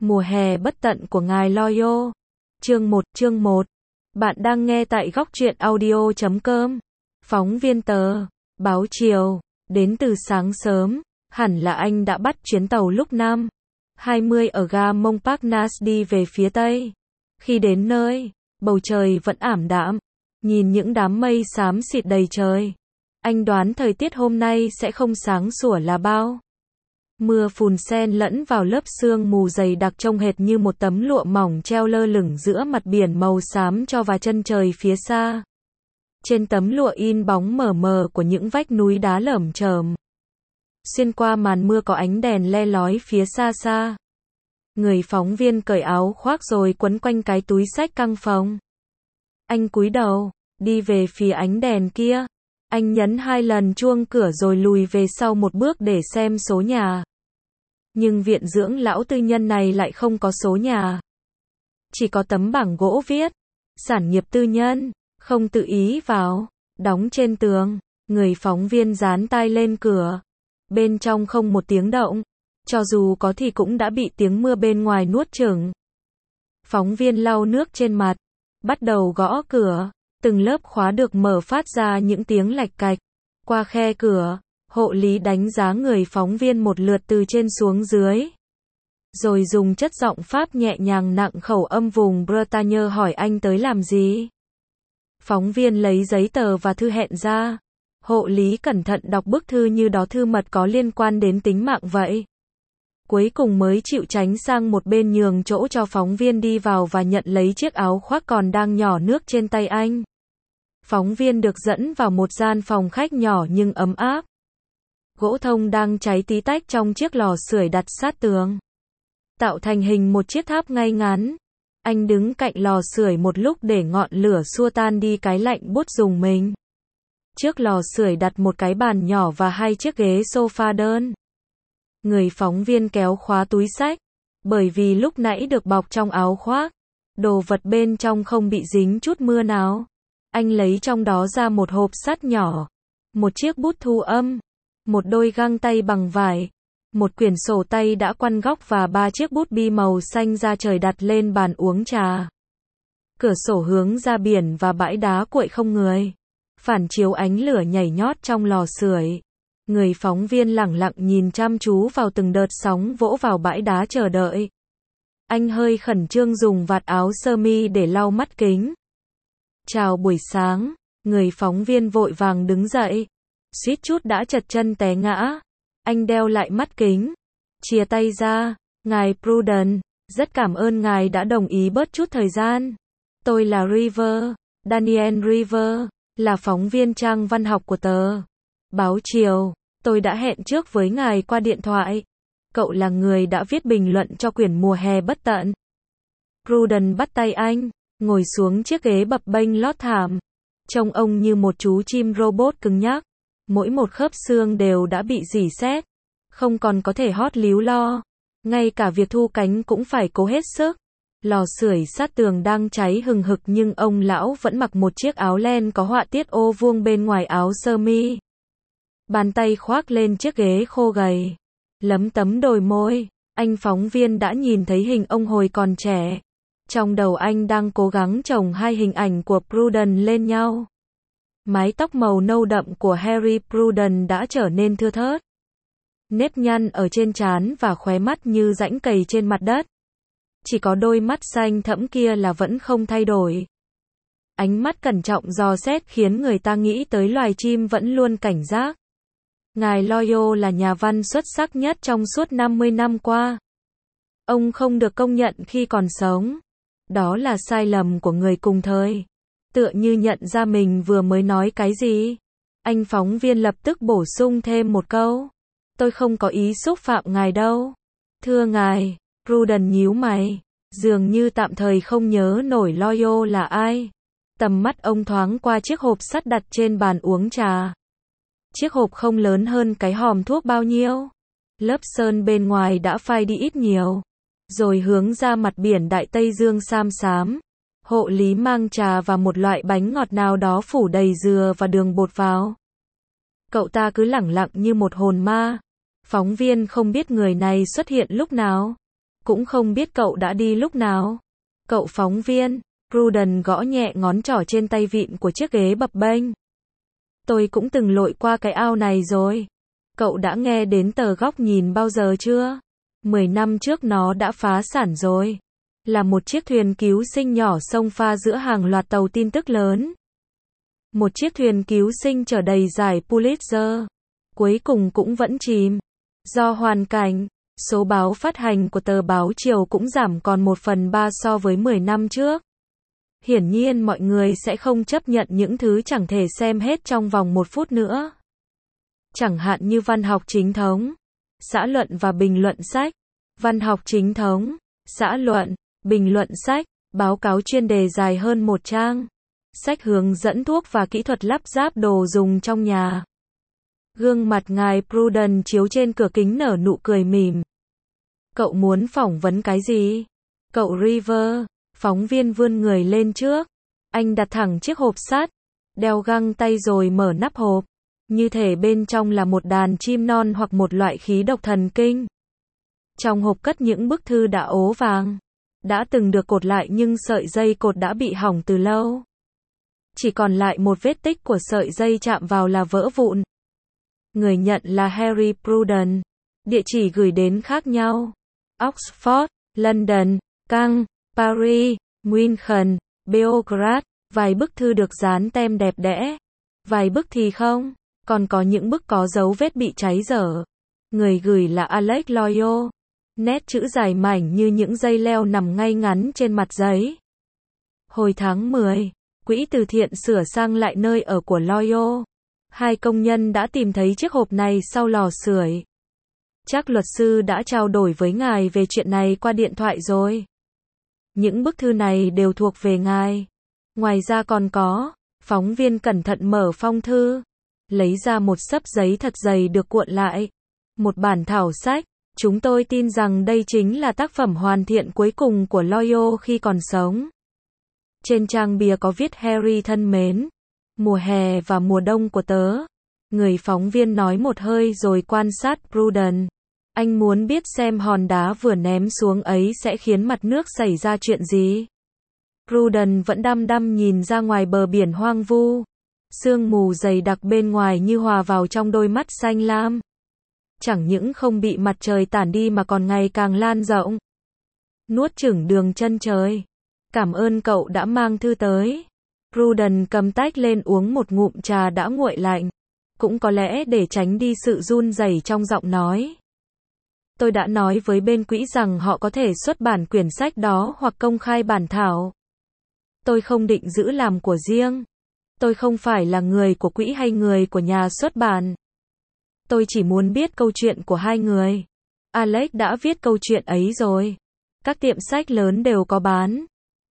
Mùa hè bất tận của ngài Loyo. Chương 1. Bạn đang nghe tại góc truyện audio.com. Phóng viên tờ báo Chiều, đến từ sáng sớm, hẳn là anh đã bắt chuyến tàu lúc 5:20 ở ga Montparnasse đi về phía Tây. Khi đến nơi, bầu trời vẫn ảm đạm, nhìn những đám mây xám xịt đầy trời. Anh đoán thời tiết hôm nay sẽ không sáng sủa là bao. Mưa phùn xen lẫn vào lớp sương mù dày đặc trông hệt như một tấm lụa mỏng treo lơ lửng giữa mặt biển màu xám cho và chân trời phía xa. Trên tấm lụa in bóng mờ mờ của những vách núi đá lởm chởm. Xuyên qua màn mưa có ánh đèn le lói phía xa xa. Người phóng viên cởi áo khoác rồi quấn quanh cái túi xách căng phồng. Anh cúi đầu, đi về phía ánh đèn kia. Anh nhấn 2 lần chuông cửa rồi lùi về sau một bước để xem số nhà. Nhưng viện dưỡng lão tư nhân này lại không có số nhà. Chỉ có tấm bảng gỗ viết, sản nghiệp tư nhân, không tự ý vào, đóng trên tường. Người phóng viên dán tai lên cửa. Bên trong không một tiếng động, cho dù có thì cũng đã bị tiếng mưa bên ngoài nuốt chửng. Phóng viên lau nước trên mặt, bắt đầu gõ cửa. Từng lớp khóa được mở phát ra những tiếng lạch cạch. Qua khe cửa, hộ lý đánh giá người phóng viên một lượt từ trên xuống dưới. Rồi dùng chất giọng Pháp nhẹ nhàng nặng khẩu âm vùng Bretagne hỏi anh tới làm gì. Phóng viên lấy giấy tờ và thư hẹn ra. Hộ lý cẩn thận đọc bức thư như đó thư mật có liên quan đến tính mạng vậy. Cuối cùng mới chịu tránh sang một bên nhường chỗ cho phóng viên đi vào và nhận lấy chiếc áo khoác còn đang nhỏ nước trên tay anh. Phóng viên được dẫn vào một gian phòng khách nhỏ nhưng ấm áp. Gỗ thông đang cháy tí tách trong chiếc lò sưởi đặt sát tường, tạo thành hình một chiếc tháp ngay ngắn. Anh đứng cạnh lò sưởi một lúc để ngọn lửa xua tan đi cái lạnh buốt rùng mình. Trước lò sưởi đặt một cái bàn nhỏ và 2 chiếc ghế sofa đơn. Người phóng viên kéo khóa túi xách, bởi vì lúc nãy được bọc trong áo khoác, đồ vật bên trong không bị dính chút mưa nào. Anh lấy trong đó ra một hộp sắt nhỏ, một chiếc bút thu âm, một đôi găng tay bằng vải, một quyển sổ tay đã quăn góc và 3 chiếc bút bi màu xanh da trời đặt lên bàn uống trà. Cửa sổ hướng ra biển và bãi đá cuội không người, phản chiếu ánh lửa nhảy nhót trong lò sưởi. Người phóng viên lẳng lặng nhìn chăm chú vào từng đợt sóng vỗ vào bãi đá chờ đợi. Anh hơi khẩn trương dùng vạt áo sơ mi để lau mắt kính. Chào buổi sáng, người phóng viên vội vàng đứng dậy, suýt chút đã trật chân té ngã. Anh đeo lại mắt kính, chia tay ra, ngài Pruden, rất cảm ơn ngài đã đồng ý bớt chút thời gian. Tôi là River, Daniel River, là phóng viên trang văn học của tờ báo Chiều. Tôi đã hẹn trước với ngài qua điện thoại. Cậu là người đã viết bình luận cho quyển Mùa hè bất tận. Pruden bắt tay anh, ngồi xuống chiếc ghế bập bênh lót thảm. Trông ông như một chú chim robot cứng nhắc. Mỗi một khớp xương đều đã bị rỉ sét, không còn có thể hót líu lo. Ngay cả việc thu cánh cũng phải cố hết sức. Lò sưởi sát tường đang cháy hừng hực nhưng ông lão vẫn mặc một chiếc áo len có họa tiết ô vuông bên ngoài áo sơ mi. Bàn tay khoác lên chiếc ghế khô gầy, lấm tấm đôi môi. Anh phóng viên đã nhìn thấy hình ông hồi còn trẻ. Trong đầu anh đang cố gắng chồng 2 hình ảnh của Pruden lên nhau. Mái tóc màu nâu đậm của Harry Pruden đã trở nên thưa thớt. Nếp nhăn ở trên trán và khóe mắt như rãnh cầy trên mặt đất. Chỉ có đôi mắt xanh thẫm kia là vẫn không thay đổi. Ánh mắt cẩn trọng dò xét khiến người ta nghĩ tới loài chim vẫn luôn cảnh giác. Ngài Loyo là nhà văn xuất sắc nhất trong suốt 50 năm qua. Ông không được công nhận khi còn sống. Đó là sai lầm của người cùng thời. Tựa như nhận ra mình vừa mới nói cái gì. Anh phóng viên lập tức bổ sung thêm một câu. Tôi không có ý xúc phạm ngài đâu. Thưa ngài, Pruden nhíu mày, dường như tạm thời không nhớ nổi Loyo là ai. Tầm mắt ông thoáng qua chiếc hộp sắt đặt trên bàn uống trà. Chiếc hộp không lớn hơn cái hòm thuốc bao nhiêu. Lớp sơn bên ngoài đã phai đi ít nhiều. Rồi hướng ra mặt biển Đại Tây Dương xám xám. Hộ lý mang trà và một loại bánh ngọt nào đó phủ đầy dừa và đường bột vào. Cậu ta cứ lẳng lặng như một hồn ma. Phóng viên không biết người này xuất hiện lúc nào. cũng không biết cậu đã đi lúc nào. Cậu phóng viên, Prudence gõ nhẹ ngón trỏ trên tay vịn của chiếc ghế bập bênh. Tôi cũng từng lội qua cái ao này rồi. Cậu đã nghe đến tờ Góc Nhìn bao giờ chưa? 10 năm trước nó đã phá sản rồi. Là một chiếc thuyền cứu sinh nhỏ xông pha giữa hàng loạt tàu tin tức lớn. Một chiếc thuyền cứu sinh chở đầy giải Pulitzer. Cuối cùng cũng vẫn chìm. Do hoàn cảnh, số báo phát hành của tờ báo Chiều cũng giảm còn 1/3 so với 10 năm trước. Hiển nhiên mọi người sẽ không chấp nhận những thứ chẳng thể xem hết trong vòng 1 phút nữa. Chẳng hạn như văn học chính thống, xã luận và bình luận sách. Văn học chính thống, xã luận, bình luận sách, báo cáo chuyên đề dài hơn 1 trang. Sách hướng dẫn thuốc và kỹ thuật lắp ráp đồ dùng trong nhà. Gương mặt ngài Prudence chiếu trên cửa kính nở nụ cười mỉm. Cậu muốn phỏng vấn cái gì? Cậu River, phóng viên vươn người lên trước. Anh đặt thẳng chiếc hộp sắt, đeo găng tay rồi mở nắp hộp. Như thể bên trong là một đàn chim non hoặc một loại khí độc thần kinh. Trong hộp cất những bức thư đã ố vàng. Đã từng được cột lại nhưng sợi dây cột đã bị hỏng từ lâu. Chỉ còn lại một vết tích của sợi dây chạm vào là vỡ vụn. Người nhận là Harry Prudence. Địa chỉ gửi đến khác nhau. Oxford, London, Cannes, Paris, München, Beograd. Vài bức thư được dán tem đẹp đẽ. Vài bức thì không. Còn có những bức có dấu vết bị cháy dở. Người gửi là Alex Loyo. Nét chữ dài mảnh như những dây leo nằm ngay ngắn trên mặt giấy. Hồi tháng 10, quỹ từ thiện sửa sang lại nơi ở của Loyo. 2 công nhân đã tìm thấy chiếc hộp này sau lò sưởi. Chắc luật sư đã trao đổi với ngài về chuyện này qua điện thoại rồi. Những bức thư này đều thuộc về ngài. Ngoài ra còn có, phóng viên cẩn thận mở phong thư. Lấy ra một xấp giấy thật dày được cuộn lại. Một bản thảo sách. Chúng tôi tin rằng đây chính là tác phẩm hoàn thiện cuối cùng của Loyo khi còn sống. Trên trang bìa có viết Harry thân mến. Mùa hè và mùa đông của tớ. Người phóng viên nói một hơi rồi quan sát Prudence. Anh muốn biết xem hòn đá vừa ném xuống ấy sẽ khiến mặt nước xảy ra chuyện gì. Prudence vẫn đăm đăm nhìn ra ngoài bờ biển hoang vu. Sương mù dày đặc bên ngoài như hòa vào trong đôi mắt xanh lam. Chẳng những không bị mặt trời tản đi mà còn ngày càng lan rộng. Nuốt chửng đường chân trời. Cảm ơn cậu đã mang thư tới. Prudence cầm tách lên uống một ngụm trà đã nguội lạnh. Cũng có lẽ để tránh đi sự run rẩy trong giọng nói. Tôi đã nói với bên quỹ rằng họ có thể xuất bản quyển sách đó hoặc công khai bản thảo. Tôi không định giữ làm của riêng. Tôi không phải là người của quỹ hay người của nhà xuất bản. Tôi chỉ muốn biết câu chuyện của 2 người. Alex đã viết câu chuyện ấy rồi. Các tiệm sách lớn đều có bán.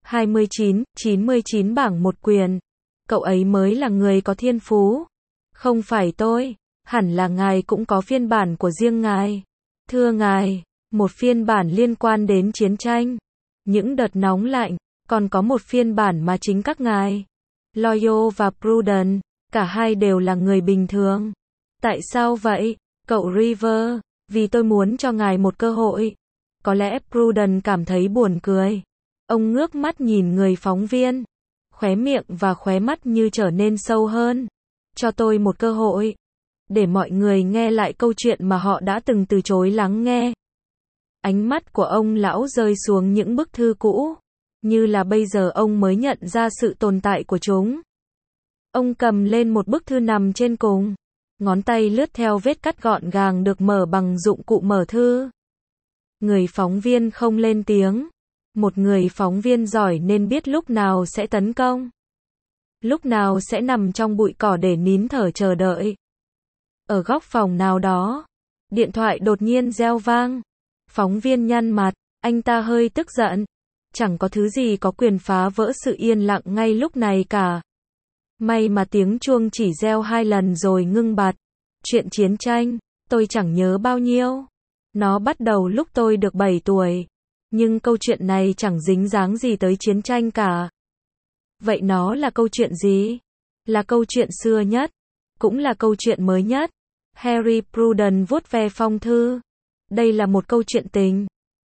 99 bảng một quyển. Cậu ấy mới là người có thiên phú. Không phải tôi. Hẳn là ngài cũng có phiên bản của riêng ngài. Thưa ngài, một phiên bản liên quan đến chiến tranh. Những đợt nóng lạnh. Còn có một phiên bản mà chính các ngài, Loyo và Prudence, cả hai đều là người bình thường. Tại sao vậy, cậu River? Vì tôi muốn cho ngài một cơ hội. Có lẽ Prudence cảm thấy buồn cười. Ông ngước mắt nhìn người phóng viên. Khóe miệng và khóe mắt như trở nên sâu hơn. Cho tôi một cơ hội. Để mọi người nghe lại câu chuyện mà họ đã từng từ chối lắng nghe. Ánh mắt của ông lão rơi xuống những bức thư cũ. Như là bây giờ ông mới nhận ra sự tồn tại của chúng. Ông cầm lên một bức thư nằm trên cùng. Ngón tay lướt theo vết cắt gọn gàng được mở bằng dụng cụ mở thư. Người phóng viên không lên tiếng. Một người phóng viên giỏi nên biết lúc nào sẽ tấn công. Lúc nào sẽ nằm trong bụi cỏ để nín thở chờ đợi. Ở góc phòng nào đó, điện thoại đột nhiên reo vang. Phóng viên nhăn mặt, anh ta hơi tức giận. Chẳng có thứ gì có quyền phá vỡ sự yên lặng ngay lúc này cả. May mà tiếng chuông chỉ reo 2 lần rồi ngưng bặt. Chuyện chiến tranh, tôi chẳng nhớ bao nhiêu. Nó bắt đầu lúc tôi được 7 tuổi. Nhưng câu chuyện này chẳng dính dáng gì tới chiến tranh cả. Vậy nó là câu chuyện gì? Là câu chuyện xưa nhất. Cũng là câu chuyện mới nhất. Harry Prudence vuốt ve phong thư. Đây là một câu chuyện tình.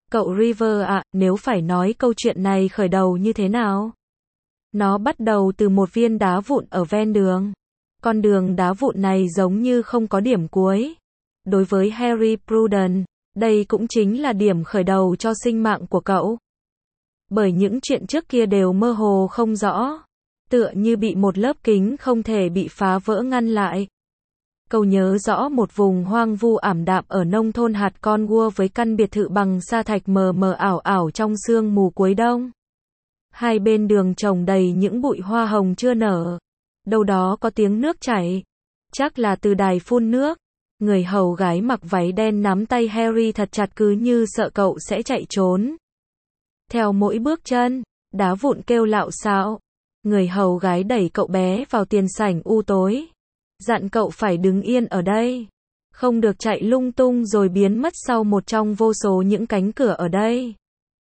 Cậu River ạ, nếu phải nói câu chuyện này khởi đầu như thế nào? Nó bắt đầu từ một viên đá vụn ở ven đường. Con đường đá vụn này giống như không có điểm cuối. Đối với Harry Pruden, đây cũng chính là điểm khởi đầu cho sinh mạng của cậu. Bởi những chuyện trước kia đều mơ hồ không rõ, tựa như bị một lớp kính không thể bị phá vỡ ngăn lại. Cậu nhớ rõ một vùng hoang vu ảm đạm ở nông thôn hạt con gua với căn biệt thự bằng sa thạch mờ mờ ảo ảo trong sương mù cuối đông. Hai bên đường trồng đầy những bụi hoa hồng chưa nở. Đâu đó có tiếng nước chảy. Chắc là từ đài phun nước. Người hầu gái mặc váy đen nắm tay Harry thật chặt cứ như sợ cậu sẽ chạy trốn. Theo mỗi bước chân, đá vụn kêu lạo xạo. Người hầu gái đẩy cậu bé vào tiền sảnh u tối. Dặn cậu phải đứng yên ở đây. Không được chạy lung tung rồi biến mất sau một trong vô số những cánh cửa ở đây.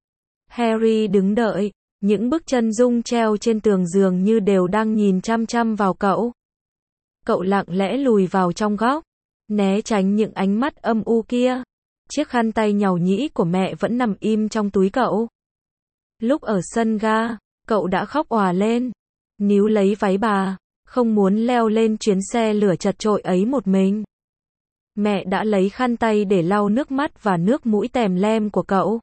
Harry đứng đợi. Những bước chân rung treo trên tường dường như đều đang nhìn chăm chăm vào cậu. Cậu lặng lẽ lùi vào trong góc, né tránh những ánh mắt âm u kia. Chiếc khăn tay nhàu nhĩ của mẹ vẫn nằm im trong túi cậu. Lúc ở sân ga, cậu đã khóc òa lên, níu lấy váy bà, không muốn leo lên chuyến xe lửa chật chội ấy một mình. Mẹ đã lấy khăn tay để lau nước mắt và nước mũi tèm lem của cậu.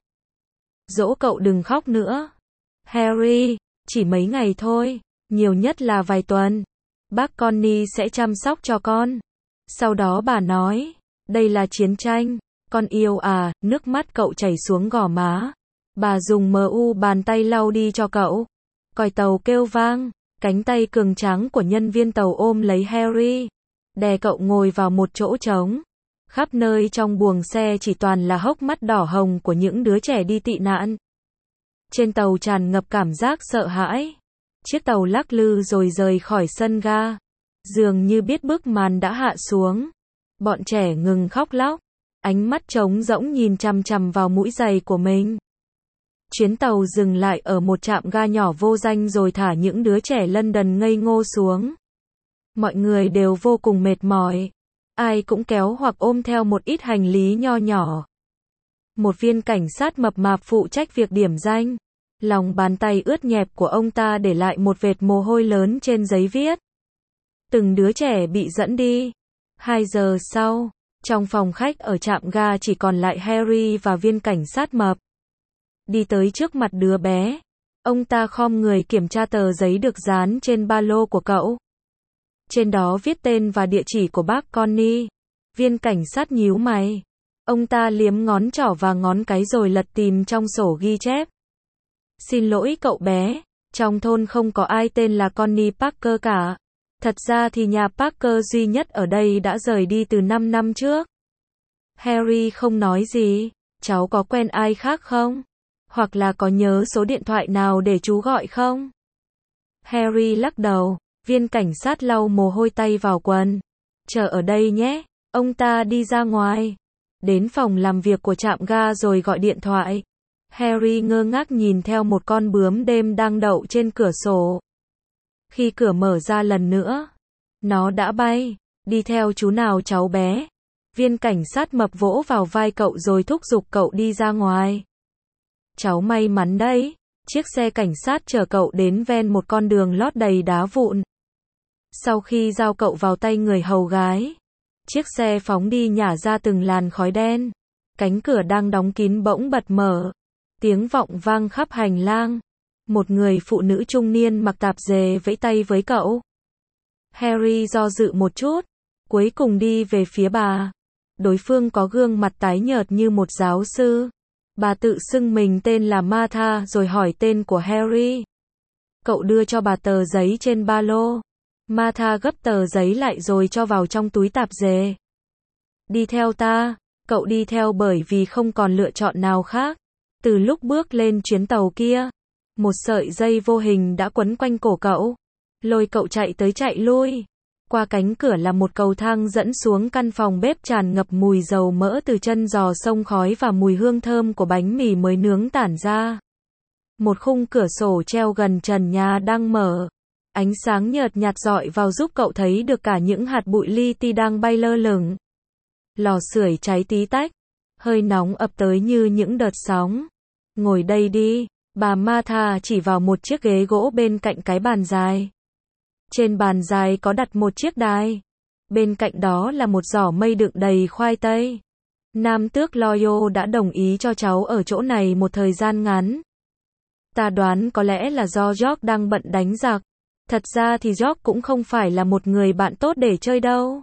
Dỗ cậu đừng khóc nữa. Harry, chỉ mấy ngày thôi, nhiều nhất là vài tuần. Bác Connie sẽ chăm sóc cho con. Sau đó bà nói, đây là chiến tranh, con yêu à, nước mắt cậu chảy xuống gò má. Bà dùng bàn tay lau đi cho cậu. Còi tàu kêu vang, cánh tay cường tráng của nhân viên tàu ôm lấy Harry, đè cậu ngồi vào một chỗ trống. Khắp nơi trong buồng xe chỉ toàn là hốc mắt đỏ hồng của những đứa trẻ đi tị nạn. Trên tàu tràn ngập cảm giác sợ hãi. Chiếc tàu lắc lư rồi rời khỏi sân ga. Dường như biết bức màn đã hạ xuống. Bọn trẻ ngừng khóc lóc. Ánh mắt trống rỗng nhìn chằm chằm vào mũi giày của mình. Chuyến tàu dừng lại ở một trạm ga nhỏ vô danh rồi thả những đứa trẻ London ngây ngô xuống. Mọi người đều vô cùng mệt mỏi. Ai cũng kéo hoặc ôm theo một ít hành lý nho nhỏ. Một viên cảnh sát mập mạp phụ trách việc điểm danh. Lòng bàn tay ướt nhẹp của ông ta để lại một vệt mồ hôi lớn trên giấy viết. Từng đứa trẻ bị dẫn đi. 2 giờ sau, trong phòng khách ở trạm ga chỉ còn lại Harry và viên cảnh sát mập. Đi tới trước mặt đứa bé. Ông ta khom người kiểm tra tờ giấy được dán trên ba lô của cậu. Trên đó viết tên và địa chỉ của bác Connie. Viên cảnh sát nhíu mày. Ông ta liếm ngón trỏ và ngón cái rồi lật tìm trong sổ ghi chép. Xin lỗi cậu bé, trong thôn không có ai tên là Connie Parker cả. Thật ra thì nhà Parker duy nhất ở đây đã rời đi từ 5 năm trước. Harry không nói gì. Cháu có quen ai khác không? Hoặc là có nhớ số điện thoại nào để chú gọi không? Harry lắc đầu. Viên cảnh sát lau mồ hôi tay vào quần. Chờ ở đây nhé. Ông ta đi ra ngoài. Đến phòng làm việc của trạm ga rồi gọi điện thoại. Harry ngơ ngác nhìn theo một con bướm đêm đang đậu trên cửa sổ. Khi cửa mở ra lần nữa, nó đã bay. Đi theo chú nào cháu bé. Viên cảnh sát mập vỗ vào vai cậu rồi thúc giục cậu đi ra ngoài. Cháu may mắn đấy. Chiếc xe cảnh sát chở cậu đến ven một con đường lót đầy đá vụn. Sau khi giao cậu vào tay người hầu gái, chiếc xe phóng đi nhả ra từng làn khói đen. Cánh cửa đang đóng kín bỗng bật mở. Tiếng vọng vang khắp hành lang. Một người phụ nữ trung niên mặc tạp dề vẫy tay với cậu. Harry do dự một chút, cuối cùng đi về phía bà. Đối phương có gương mặt tái nhợt như một giáo sư. Bà tự xưng mình tên là Martha rồi hỏi tên của Harry. Cậu đưa cho bà tờ giấy trên ba lô. Martha gấp tờ giấy lại rồi cho vào trong túi tạp dề. Đi theo ta. Cậu đi theo bởi vì không còn lựa chọn nào khác. Từ lúc bước lên chuyến tàu kia, một sợi dây vô hình đã quấn quanh cổ cậu, lôi cậu chạy tới chạy lui. Qua cánh cửa là một cầu thang dẫn xuống căn phòng bếp tràn ngập mùi dầu mỡ từ chân giò xông khói và mùi hương thơm của bánh mì mới nướng tản ra. Một khung cửa sổ treo gần trần nhà đang mở. Ánh sáng nhợt nhạt rọi vào giúp cậu thấy được cả những hạt bụi li ti đang bay lơ lửng. Lò sưởi cháy tí tách. hơi nóng ập tới như những đợt sóng. Ngồi đây đi, bà Martha chỉ vào một chiếc ghế gỗ bên cạnh cái bàn dài. Trên bàn dài có đặt một chiếc đài. Bên cạnh đó là một giỏ mây đựng đầy khoai tây. Nam tước Loyo đã đồng ý cho cháu ở chỗ này một thời gian ngắn. Ta đoán có lẽ là do George đang bận đánh giặc. Thật ra thì George cũng không phải là một người bạn tốt để chơi đâu.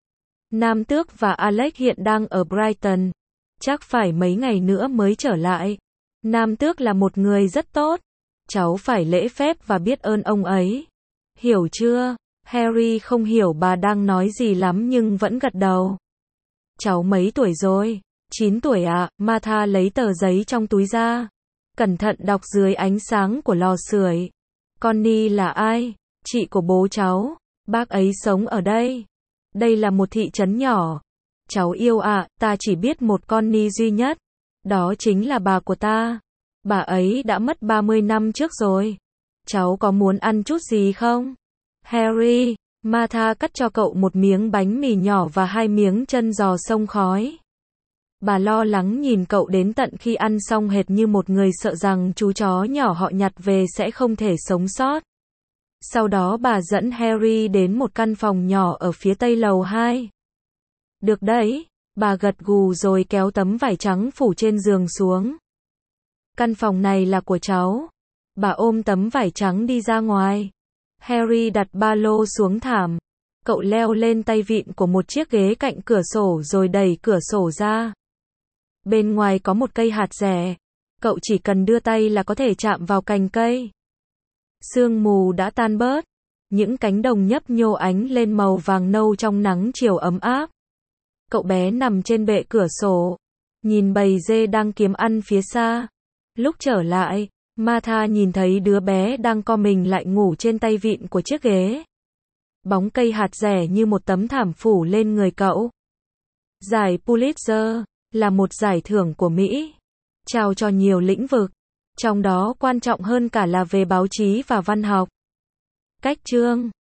Nam tước và Alex hiện đang ở Brighton. Chắc phải mấy ngày nữa mới trở lại. Nam tước là một người rất tốt. Cháu phải lễ phép và biết ơn ông ấy. Hiểu chưa? Harry không hiểu bà đang nói gì lắm nhưng vẫn gật đầu. Cháu mấy tuổi rồi? 9 tuổi ạ. Martha lấy tờ giấy trong túi ra. Cẩn thận đọc dưới ánh sáng của lò sưởi. Connie là ai? Chị của bố cháu. Bác ấy sống ở đây. Đây là một thị trấn nhỏ. Cháu yêu ạ, ta chỉ biết một Connie duy nhất. Đó chính là bà của ta. Bà ấy đã mất 30 năm trước rồi. Cháu có muốn ăn chút gì không? Harry, Martha cắt cho cậu một miếng bánh mì nhỏ và 2 miếng chân giò xông khói. Bà lo lắng nhìn cậu đến tận khi ăn xong hệt như một người sợ rằng chú chó nhỏ họ nhặt về sẽ không thể sống sót. Sau đó bà dẫn Harry đến một căn phòng nhỏ ở phía tây lầu 2. Được đấy, bà gật gù rồi kéo tấm vải trắng phủ trên giường xuống. Căn phòng này là của cháu. Bà ôm tấm vải trắng đi ra ngoài. Harry đặt ba lô xuống thảm. Cậu leo lên tay vịn của một chiếc ghế cạnh cửa sổ rồi đẩy cửa sổ ra. Bên ngoài có một cây hạt dẻ. Cậu chỉ cần đưa tay là có thể chạm vào cành cây. Sương mù đã tan bớt. Những cánh đồng nhấp nhô ánh lên màu vàng nâu trong nắng chiều ấm áp. Cậu bé nằm trên bệ cửa sổ. Nhìn bầy dê đang kiếm ăn phía xa. Lúc trở lại, Martha nhìn thấy đứa bé đang co mình lại ngủ trên tay vịn của chiếc ghế. Bóng cây hạt dẻ như một tấm thảm phủ lên người cậu. Giải Pulitzer là một giải thưởng của Mỹ, trao cho nhiều lĩnh vực, trong đó quan trọng hơn cả là về báo chí và văn học. Cách chương